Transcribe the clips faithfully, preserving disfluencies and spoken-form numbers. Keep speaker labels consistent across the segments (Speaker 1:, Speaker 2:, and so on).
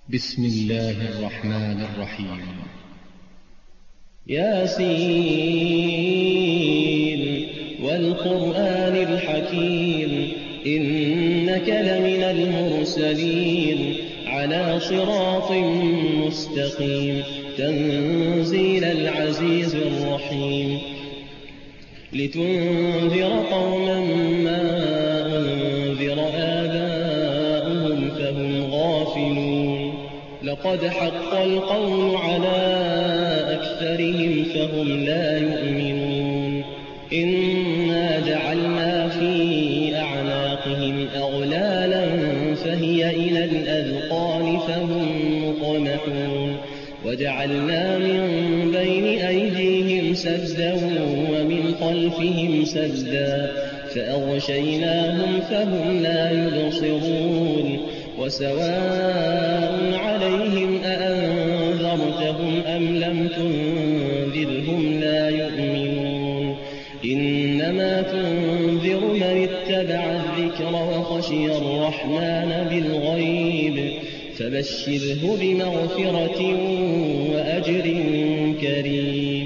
Speaker 1: بسم الله الرحمن الرحيم.
Speaker 2: ياسين والقرآن الحكيم إنك لمن المرسلين على صراط مستقيم تنزيل العزيز الرحيم لتنذر قوما ما أنذر آباؤهم فهم غافلون لقد حق القول على أكثرهم فهم لا يؤمنون إنا جعلنا في أعناقهم أغلالا فهي إلى الأذقان فهم مقمحون وجعلنا من بين أيديهم سدا ومن خلفهم سدا فأغشيناهم فهم لا يبصرون وسواء عليهم أأنذرتهم أم لم تنذرهم لا يؤمنون إنما تنذر من اتبع الذكر وخشي الرحمن بالغيب فبشره بمغفرة وأجر كريم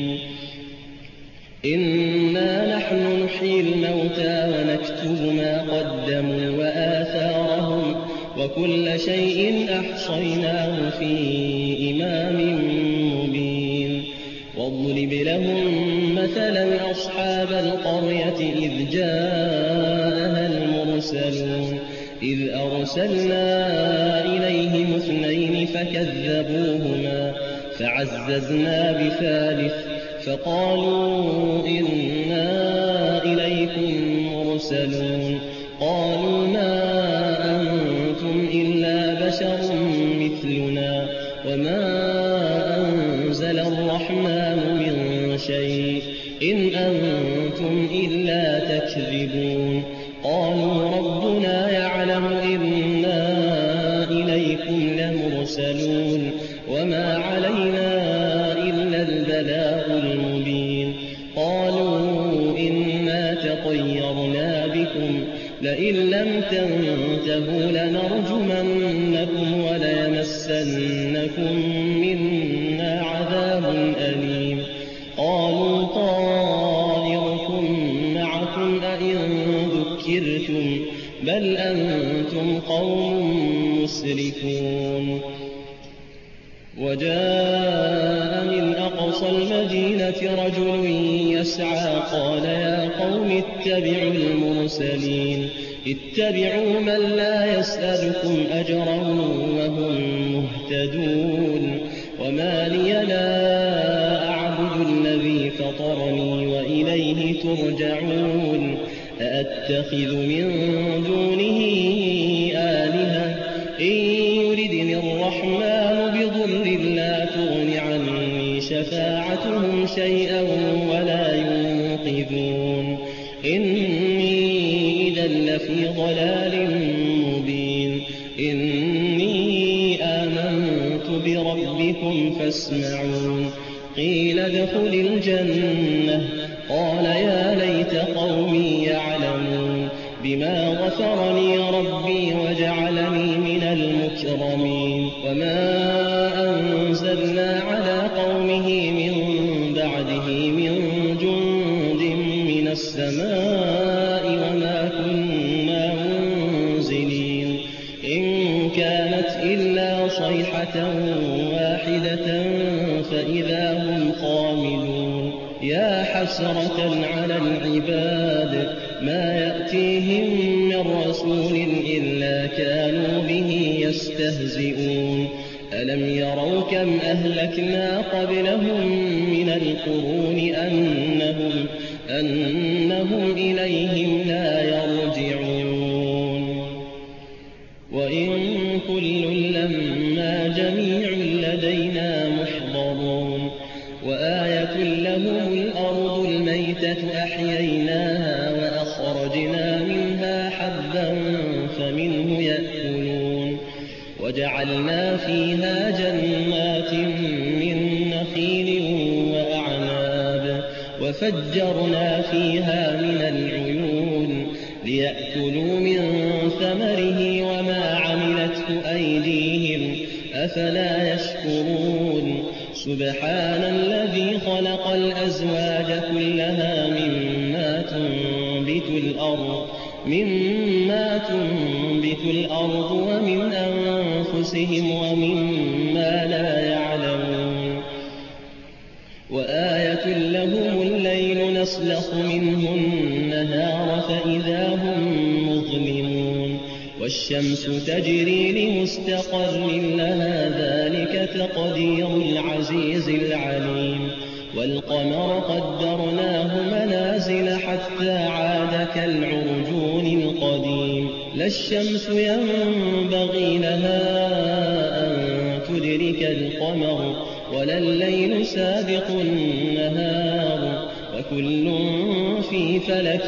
Speaker 2: إنا نحن نحيي الموتى ونكتب ما قدموا وآثارهم وكل شيء أحصيناه في إمام مبين واضرب لهم مثلا أصحاب القرية إذ جاءها المرسلون إذ أرسلنا إليهم اثنين فكذبوهما فعززنا بثالث فقالوا إنا إليكم مرسلون قالوا ما أنتم إلا بشر مثلنا وما أنزل الرحمن من شيء إن أنتم إلا تكذبون قالوا ربنا يعلم إنا إليكم لمرسلون وما علينا إلا البلاغ المبين قالوا إنا تطيرنا بكم لئن لم تنتهوا لنرجمنكم وليمسنكم منا عذاب أليم قالوا طائركم معكم أئن ذكرتم بل أنتم قوم مسرفون وجاء من أقصى المدينة رجل يسعى قال يا قوم اتبعوا المرسلين اتبعوا من لا يسألكم أجرا وهم مهتدون وما لي لا أعبد الذي فطرني وإليه ترجعون أأتخذ من دونه آلهة إن يردني الرحمن بضر لا تغن عني شفاعتهم شيئا ولا ينقذون إني إذا لفي ضلال مبين إني آمنت بربكم فاسمعون قيل ادخل الجنة قال يا ليت قومي يعلمون بما غفرني ربي وجعلني من المكرمين وما أنزلنا على قومه من بعده من جند من السماء وما كنا منزلين إن كانت إلا صيحة واحدة فإذا هم خامدون يا حسرة على العباد ما يأتيهم من رسول إلا كانوا به يستهزئون ألم يروا كم أهلكنا قبلهم من القرون أنهم, أنهم إليهم لا يرجعون وإن كل لما جميع لدينا محضرون وآية لهم الأرض الميتة أحييناها وأخرجنا منها حبا فمنه يأكلون وجعلنا فيها جنات من نخيل وأعناب وفجرنا فيها من العيون ليأكلوا من ثمره وما عملته أيديهم أفلا يشكرون سبحان الذي خلق الأزواج كلها مما تنبت الأرض مما تنبت الأرض ومن أنفسهم ومما لا يعلمون وآية لهم الليل نسلخ منه النهار فإذا هم مظلمون والشمس تجري لمستقر لها ذلك تقدير العزيز العليم والقمر قدرناه منازل حتى عاد كالعرجون القديم لا الشمس ينبغي لها أن تدرك القمر ولا الليل سابق النهار وكل في فلك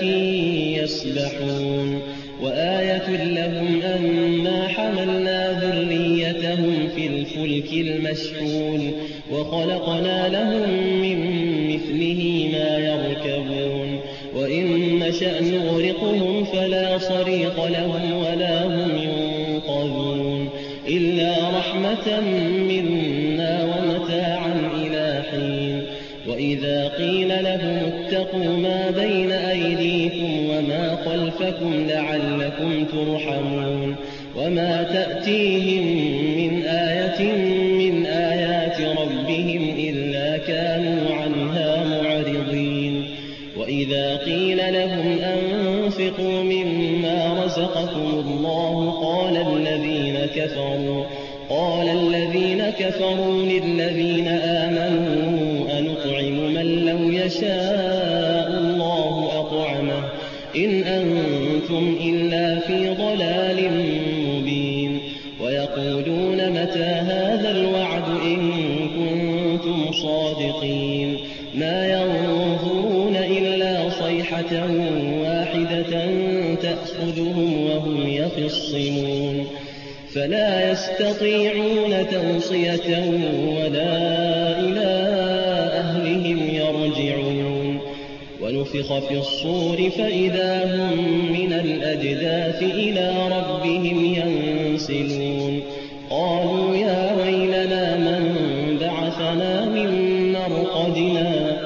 Speaker 2: يسبحون وآية لهم أنا حملنا ذريتهم في الفلك المشحون وخلقنا لهم من مثله ما يركبون وإن نشأ نغرقهم فلا صريخ لهم ولا هم ينقذون إلا رحمة منا ومتاعا إلى حين وإذا قيل لهم اتقوا ما بين أيديكم وما خلفكم لعلكم ترحمون وما تأتيهم من آية من آيات ربهم إلا كانوا عنها معرضين وإذا قيل لهم أنفقوا مما رزقكم الله قال الذين كفروا قال الذين كفروا للذين آمنوا أنطعم من لو يشاء الله أطعمه إن أنتم إلا في ضلال مبين ويقولون متى هذا الوعد إن كنتم صادقين ما ينظرون إلا صيحة واحدة تأخذهم وهم يخصمون فلا يستطيعون توصية ولا إلى أهلهم يرجعون ونفخ في الصور فإذا هم من الأجداث إلى ربهم ينسلون قالوا يا ويلنا من بعثنا من مرقدنا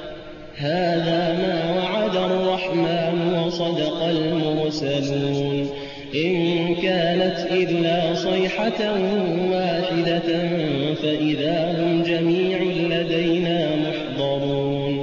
Speaker 2: هذا ما وعد الرحمن وصدق المرسلون إن كانت إلا صيحة واحدة فإذا هم جميع لدينا محضرون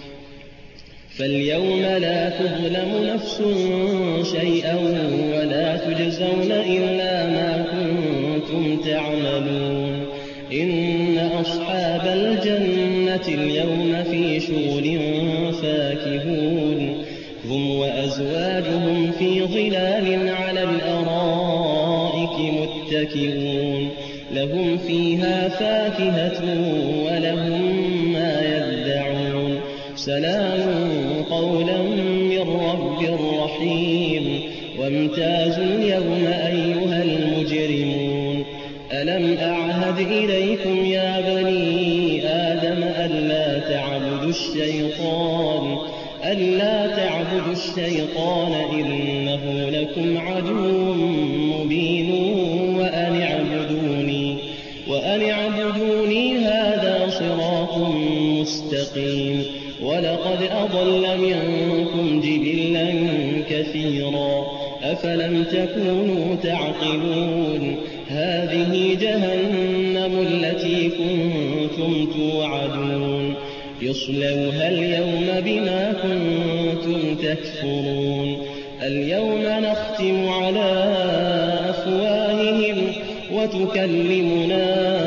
Speaker 2: فاليوم لا تظلم نفس شيئا ولا تجزون إلا ما كنتم تعملون إن أصحاب الجنة اليوم في شغل فاكهون هم وأزواجهم في ظلال على الأرائك متكئون لهم فيها فاكهة ولهم ما يدعون سلام قولا من رب رحيم وامتازوا اليوم أيها المجرمون ألم أعهد إليكم يا بني آدم ألا تعبدوا الشيطان ألا تعبدوا الشيطان إنه لكم عدو مبين وأن اعبدوني وأن اعبدوني هذا صراط مستقيم ولقد أضل منكم جبلا كثيرا أفلم تكونوا تعقلون هذه جهنم التي كنتم توعدون يصلوها اليوم بما كنتم تكفرون اليوم نختم على أفواههم وتكلمنا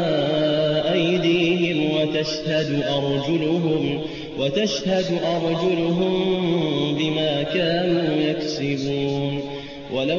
Speaker 2: أيديهم وتشهد أرجلهم وتشهد أرجلهم بما كانوا يكسبون ولو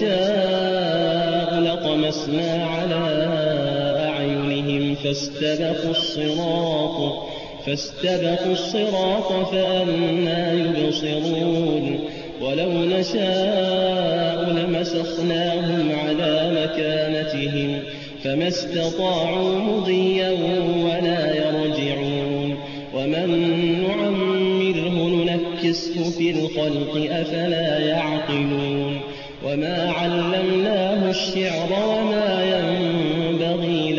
Speaker 2: نشاء لطمسنا على أعينهم فاستبقوا الصراط فاستبقوا الصراط فأنى يبصرون ولو نشاء لمسخناهم على مكانتهم فما استطاعوا مضيا ولا يرجعون ومن نعمره ننكسه في الخلق أفلا يعقلون وما علمناه الشعر وما ينبغي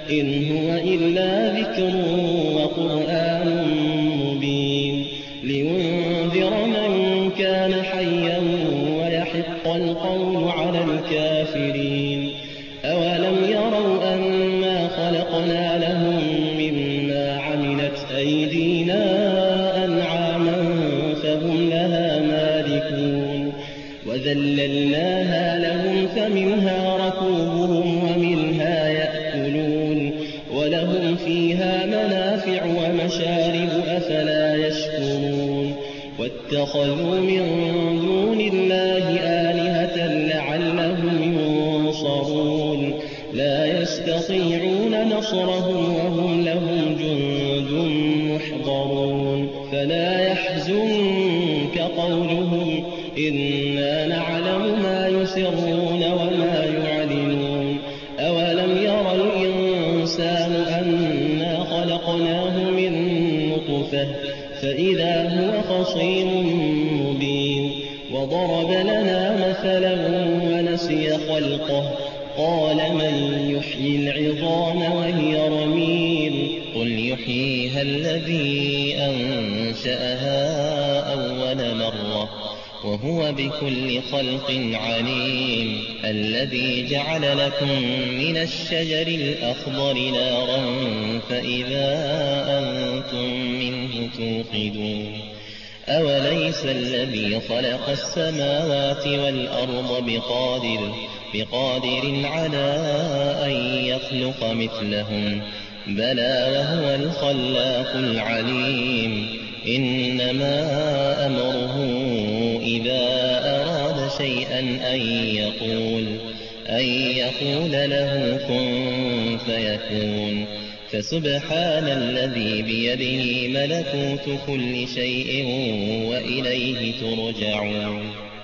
Speaker 2: إن هو إلا ذكر وقرآن مبين لينذر من كان حيا ويحق القول على الكافرين أولم يروا أنا خلقنا لهم مما عملت أيدينا أنعاما فهم لها مالكون وذللناها لهم فمنها ركوبهم ومنها يأكلون ولهم فيها منافع ومشارب أفلا يشكرون واتخذوا من دون الله آلهة لعلهم ينصرون لا يستطيعون نصرهم وهم لهم جند محضرون فلا يحزنك قولهم إنا نعلم ما يسرون وما يعلنون أولم ير الإنسان أنا خلقناه من نطفة فإذا هو خصيم مبين وضرب لنا مثلا ونسي خلقه قال من يحيي العظام وهي رميم
Speaker 3: قل يحييها الذي أنشأها أول مرة وهو بكل خلق عليم الذي جعل لكم من الشجر الأخضر نارا فإذا أنتم منه توقدون أوليس الذي خلق السماوات والأرض بقادر بقادر على أن يخلق مثلهم بلى وهو الخلاق العليم إنما أمره إذا أراد شيئا أن يقول أن يقول له كن فيكون فسبحان الذي بيده ملكوت كل شيء وإليه ترجعون